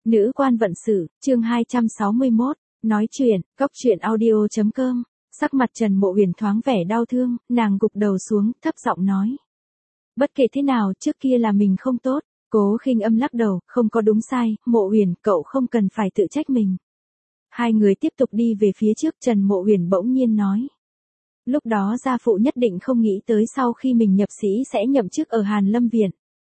Nữ quan vận sự, chương 261, nói chuyện, góc chuyện audio.com. Sắc mặt Trần Mộ Uyển thoáng vẻ đau thương, nàng gục đầu xuống, thấp giọng nói. Bất kể thế nào, trước kia là mình không tốt. Cố Khinh Âm lắc đầu, không có đúng sai, Mộ Uyển, cậu không cần phải tự trách mình. Hai người tiếp tục đi về phía trước, Trần Mộ Uyển bỗng nhiên nói. Lúc đó gia phụ nhất định không nghĩ tới sau khi mình nhập sĩ sẽ nhậm chức ở Hàn Lâm Viện.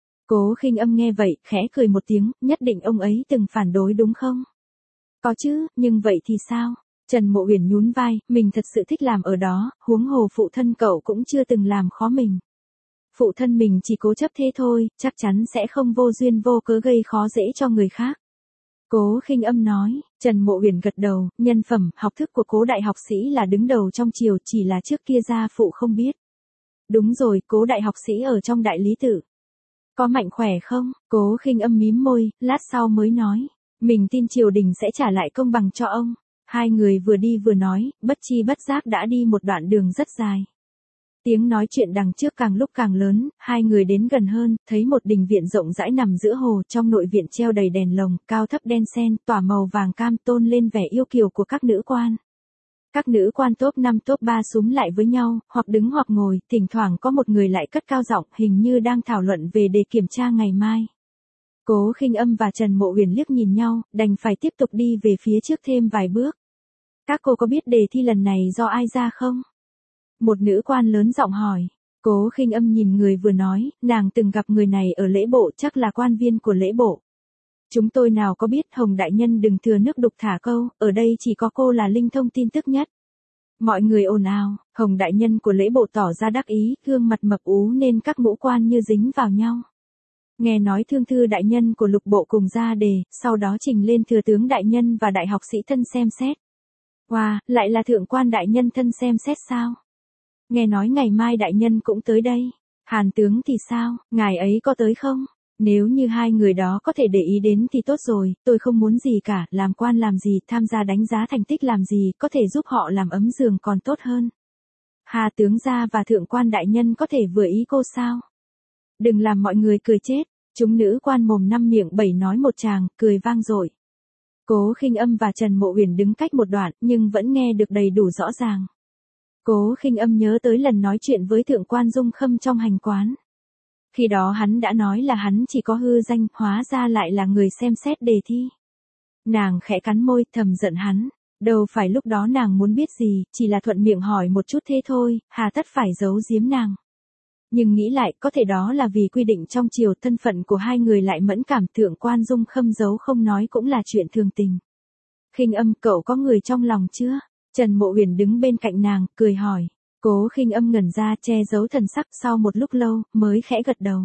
Cố Khinh Âm nghe vậy, khẽ cười một tiếng, nhất định ông ấy từng phản đối đúng không? Có chứ, nhưng vậy thì sao? Trần Mộ Uyển nhún vai, mình thật sự thích làm ở đó, huống hồ phụ thân cậu cũng chưa từng làm khó mình. Phụ thân mình chỉ cố chấp thế thôi, chắc chắn sẽ không vô duyên vô cớ gây khó dễ cho người khác. Cố Khinh Âm nói, Trần Mộ Uyển gật đầu, nhân phẩm, học thức của Cố đại học sĩ là đứng đầu trong triều, chỉ là trước kia gia phụ không biết. Đúng rồi, Cố đại học sĩ ở trong đại lý tự. Có mạnh khỏe không? Cố Khinh Âm mím môi, lát sau mới nói, mình tin triều đình sẽ trả lại công bằng cho ông. Hai người vừa đi vừa nói, bất chi bất giác đã đi một đoạn đường rất dài. Tiếng nói chuyện đằng trước càng lúc càng lớn, hai người đến gần hơn, thấy một đình viện rộng rãi nằm giữa hồ, trong nội viện treo đầy đèn lồng, cao thấp đen xen, tỏa màu vàng cam tôn lên vẻ yêu kiều của các nữ quan. Các nữ quan top 5 top 3 súm lại với nhau, hoặc đứng hoặc ngồi, thỉnh thoảng có một người lại cất cao giọng, hình như đang thảo luận về đề kiểm tra ngày mai. Cố Khinh Âm và Trần Mộ Uyển liếc nhìn nhau, đành phải tiếp tục đi về phía trước thêm vài bước. Các cô có biết đề thi lần này do ai ra không? Một nữ quan lớn giọng hỏi. Cố Khinh Âm nhìn người vừa nói, nàng từng gặp người này ở lễ bộ, chắc là quan viên của lễ bộ. Chúng tôi nào có biết, Hồng đại nhân đừng thừa nước đục thả câu, ở đây chỉ có cô là linh thông tin tức nhất. Mọi người ồn ào, Hồng đại nhân của lễ bộ tỏ ra đắc ý, gương mặt mập ú nên các ngũ quan như dính vào nhau. Nghe nói thương thư đại nhân của lục bộ cùng ra đề, sau đó trình lên thừa tướng đại nhân và đại học sĩ thân xem xét. Wow, lại là thượng quan đại nhân thân xem xét sao? Nghe nói ngày mai đại nhân cũng tới đây. Hàn tướng thì sao, ngài ấy có tới không? Nếu như hai người đó có thể để ý đến thì tốt rồi, tôi không muốn gì cả, làm quan làm gì, tham gia đánh giá thành tích làm gì, có thể giúp họ làm ấm giường còn tốt hơn. Hà tướng gia và thượng quan đại nhân có thể vừa ý cô sao? Đừng làm mọi người cười chết, chúng nữ quan mồm năm miệng bảy nói một tràng, cười vang dội. Cố Khinh Âm và Trần Mộ Uyển đứng cách một đoạn, nhưng vẫn nghe được đầy đủ rõ ràng. Cố Khinh Âm nhớ tới lần nói chuyện với thượng quan Dung Khâm trong hành quán. Khi đó hắn đã nói là hắn chỉ có hư danh, hóa ra lại là người xem xét đề thi. Nàng khẽ cắn môi, thầm giận hắn. Đâu phải lúc đó nàng muốn biết gì, chỉ là thuận miệng hỏi một chút thế thôi, hà tất phải giấu giếm nàng. Nhưng nghĩ lại, có thể đó là vì quy định trong triều, thân phận của hai người lại mẫn cảm, thượng quan Dung Khâm giấu không nói cũng là chuyện thường tình. Khinh Âm, cậu có người trong lòng chưa? Trần Mộ Uyển đứng bên cạnh nàng, cười hỏi. Cố Khinh Âm ngẩn ra, che giấu thần sắc, sau một lúc lâu, mới khẽ gật đầu.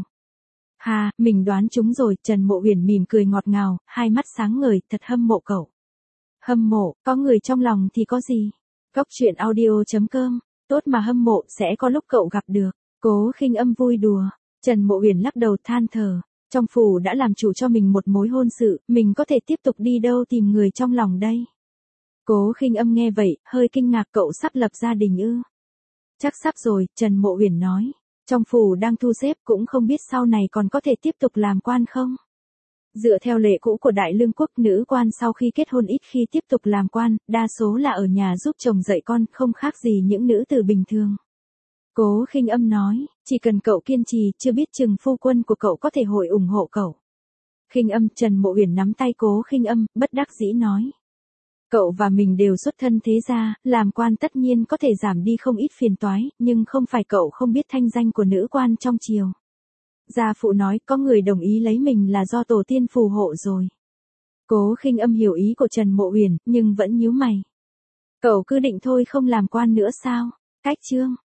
Hà, mình đoán chúng rồi, Trần Mộ Uyển mỉm cười ngọt ngào, hai mắt sáng ngời, thật hâm mộ cậu. Hâm mộ, có người trong lòng thì có gì? Góc chuyện audio.com, tốt mà hâm mộ, sẽ có lúc cậu gặp được. Cố Khinh Âm vui đùa. Trần Mộ Uyển lắc đầu than thở. Trong phủ đã làm chủ cho mình một mối hôn sự, mình có thể tiếp tục đi đâu tìm người trong lòng đây? Cố Khinh Âm nghe vậy, hơi kinh ngạc, cậu sắp lập gia đình ư? Chắc sắp rồi, Trần Mộ Uyển nói. Trong phủ đang thu xếp, cũng không biết sau này còn có thể tiếp tục làm quan không? Dựa theo lệ cũ của Đại Lương quốc, nữ quan sau khi kết hôn ít khi tiếp tục làm quan, đa số là ở nhà giúp chồng dạy con, không khác gì những nữ tử bình thường. Cố Khinh Âm nói, chỉ cần cậu kiên trì, chưa biết chừng phu quân của cậu có thể hội ủng hộ cậu. Khinh Âm, Trần Mộ Uyển nắm tay Cố Khinh Âm, bất đắc dĩ nói. Cậu và mình đều xuất thân thế gia, làm quan tất nhiên có thể giảm đi không ít phiền toái, nhưng không phải cậu không biết thanh danh của nữ quan trong triều. Gia phụ nói có người đồng ý lấy mình là do tổ tiên phù hộ rồi. Cố Khinh Âm hiểu ý của Trần Mộ Uyển, nhưng vẫn nhíu mày. Cậu cứ định thôi không làm quan nữa sao? Cách chương.